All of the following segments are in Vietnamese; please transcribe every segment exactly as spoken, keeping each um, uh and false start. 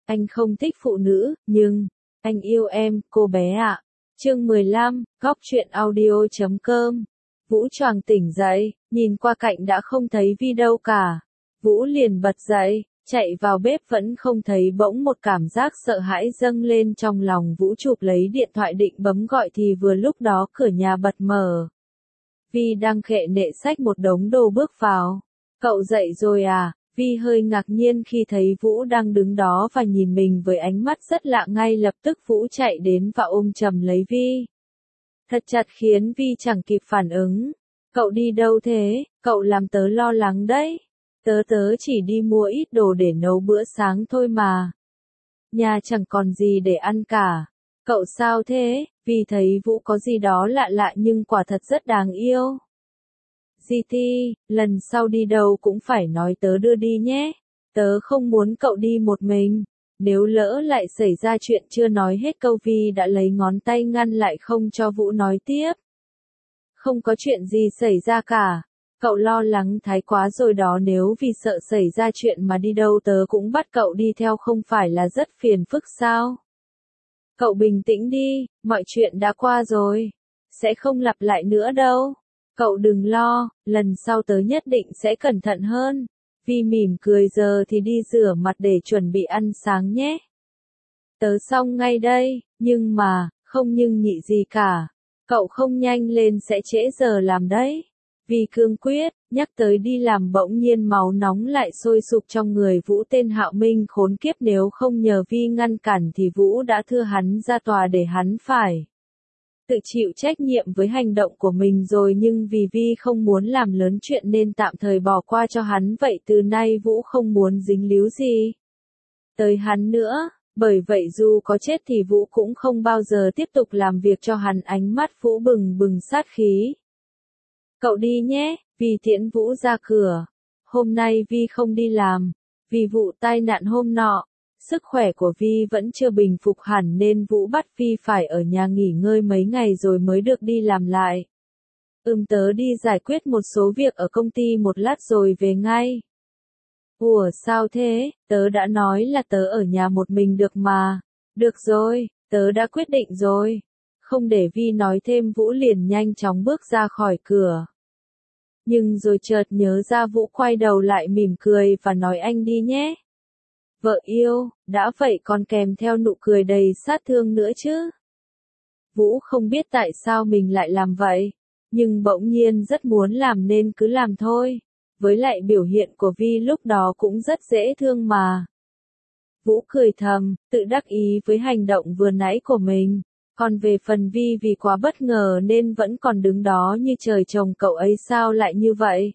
Anh không thích phụ nữ, nhưng, anh yêu em, cô bé ạ. Chương mười lăm, góc truyện audio chấm com. Vũ choàng tỉnh dậy, nhìn qua cạnh đã không thấy Vi đâu cả. Vũ liền bật dậy, chạy vào bếp vẫn không thấy, bỗng một cảm giác sợ hãi dâng lên trong lòng Vũ, chụp lấy điện thoại định bấm gọi thì vừa lúc đó cửa nhà bật mở. Vi đang khệ nệ xách một đống đồ bước vào. Cậu dậy rồi à? Vi hơi ngạc nhiên khi thấy Vũ đang đứng đó và nhìn mình với ánh mắt rất lạ, ngay lập tức Vũ chạy đến và ôm chầm lấy Vi. Thật chặt khiến Vi chẳng kịp phản ứng. Cậu đi đâu thế? Cậu làm tớ lo lắng đấy. Tớ tớ chỉ đi mua ít đồ để nấu bữa sáng thôi mà. Nhà chẳng còn gì để ăn cả. Cậu sao thế? Vi thấy Vũ có gì đó lạ lạ nhưng quả thật rất đáng yêu. giê tê, lần sau đi đâu cũng phải nói tớ đưa đi nhé. Tớ không muốn cậu đi một mình. Nếu lỡ lại xảy ra chuyện, chưa nói hết câu Vi đã lấy ngón tay ngăn lại không cho Vũ nói tiếp. Không có chuyện gì xảy ra cả. Cậu lo lắng thái quá rồi đó, nếu vì sợ xảy ra chuyện mà đi đâu tớ cũng bắt cậu đi theo không phải là rất phiền phức sao? Cậu bình tĩnh đi, mọi chuyện đã qua rồi. Sẽ không lặp lại nữa đâu. Cậu đừng lo, lần sau tớ nhất định sẽ cẩn thận hơn. Vi mỉm cười, giờ thì đi rửa mặt để chuẩn bị ăn sáng nhé. Tớ xong ngay đây, nhưng mà, không nhưng nhị gì cả. Cậu không nhanh lên sẽ trễ giờ làm đấy. Vi cương quyết, nhắc tới đi làm bỗng nhiên máu nóng lại sôi sục trong người Vũ. Tên Hạo Minh khốn kiếp, nếu không nhờ Vi ngăn cản thì Vũ đã thưa hắn ra tòa để hắn phải tự chịu trách nhiệm với hành động của mình rồi, nhưng vì Vi không muốn làm lớn chuyện nên tạm thời bỏ qua cho hắn, vậy từ nay Vũ không muốn dính líu gì tới hắn nữa, bởi vậy dù có chết thì Vũ cũng không bao giờ tiếp tục làm việc cho hắn. Ánh mắt Vũ bừng bừng sát khí. Cậu đi nhé, Vi tiễn Vũ ra cửa. Hôm nay Vi không đi làm, vì vụ tai nạn hôm nọ. Sức khỏe của Vi vẫn chưa bình phục hẳn nên Vũ bắt Vi phải ở nhà nghỉ ngơi mấy ngày rồi mới được đi làm lại. Ừm tớ đi giải quyết một số việc ở công ty một lát rồi về ngay. Ủa sao thế? Tớ đã nói là tớ ở nhà một mình được mà. Được rồi, tớ đã quyết định rồi. Không để Vi nói thêm, Vũ liền nhanh chóng bước ra khỏi cửa. Nhưng rồi chợt nhớ ra, Vũ quay đầu lại mỉm cười và nói anh đi nhé. Vợ yêu, đã vậy còn kèm theo nụ cười đầy sát thương nữa chứ. Vũ không biết tại sao mình lại làm vậy, nhưng bỗng nhiên rất muốn làm nên cứ làm thôi. Với lại biểu hiện của Vi lúc đó cũng rất dễ thương mà. Vũ cười thầm, tự đắc ý với hành động vừa nãy của mình. Còn về phần Vi, vì quá bất ngờ nên vẫn còn đứng đó như trời trồng. Cậu ấy sao lại như vậy?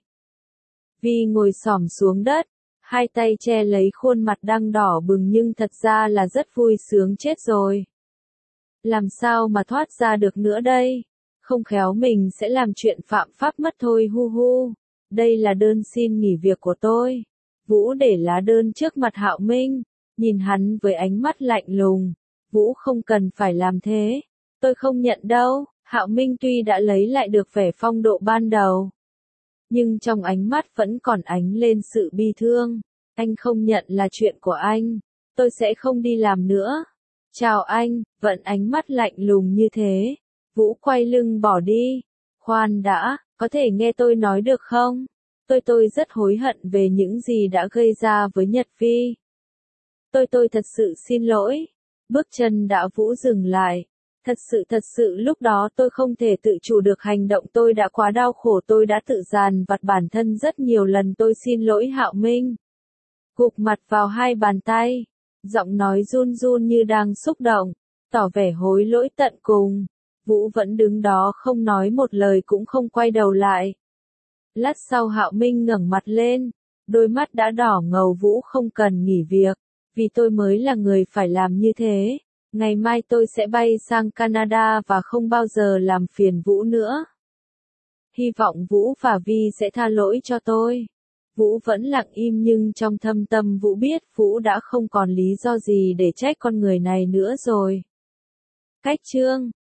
Vi ngồi xổm xuống đất, hai tay che lấy khuôn mặt đang đỏ bừng nhưng thật ra là rất vui sướng chết rồi. Làm sao mà thoát ra được nữa đây? Không khéo mình sẽ làm chuyện phạm pháp mất thôi. Hu hu. Đây là đơn xin nghỉ việc của tôi. Vũ để lá đơn trước mặt Hạo Minh, nhìn hắn với ánh mắt lạnh lùng. Vũ không cần phải làm thế. Tôi không nhận đâu. Hạo Minh tuy đã lấy lại được vẻ phong độ ban đầu, nhưng trong ánh mắt vẫn còn ánh lên sự bi thương. Anh không nhận là chuyện của anh. Tôi sẽ không đi làm nữa. Chào anh, vẫn ánh mắt lạnh lùng như thế. Vũ quay lưng bỏ đi. Khoan đã, có thể nghe tôi nói được không? Tôi tôi rất hối hận về những gì đã gây ra với Nhật Vi. Tôi tôi thật sự xin lỗi. Bước chân đã Vũ dừng lại. Thật sự thật sự lúc đó tôi không thể tự chủ được hành động, tôi đã quá đau khổ, tôi đã tự dằn vặt bản thân rất nhiều lần, tôi xin lỗi Hạo Minh. Gục mặt vào hai bàn tay, giọng nói run run như đang xúc động, tỏ vẻ hối lỗi tận cùng. Vũ vẫn đứng đó không nói một lời, cũng không quay đầu lại. Lát sau Hạo Minh ngẩng mặt lên, đôi mắt đã đỏ ngầu. Vũ không cần nghỉ việc, vì tôi mới là người phải làm như thế. Ngày mai tôi sẽ bay sang Canada và không bao giờ làm phiền Vũ nữa. Hy vọng Vũ và Vi sẽ tha lỗi cho tôi. Vũ vẫn lặng im nhưng trong thâm tâm Vũ biết Vũ đã không còn lý do gì để trách con người này nữa rồi. Cách chương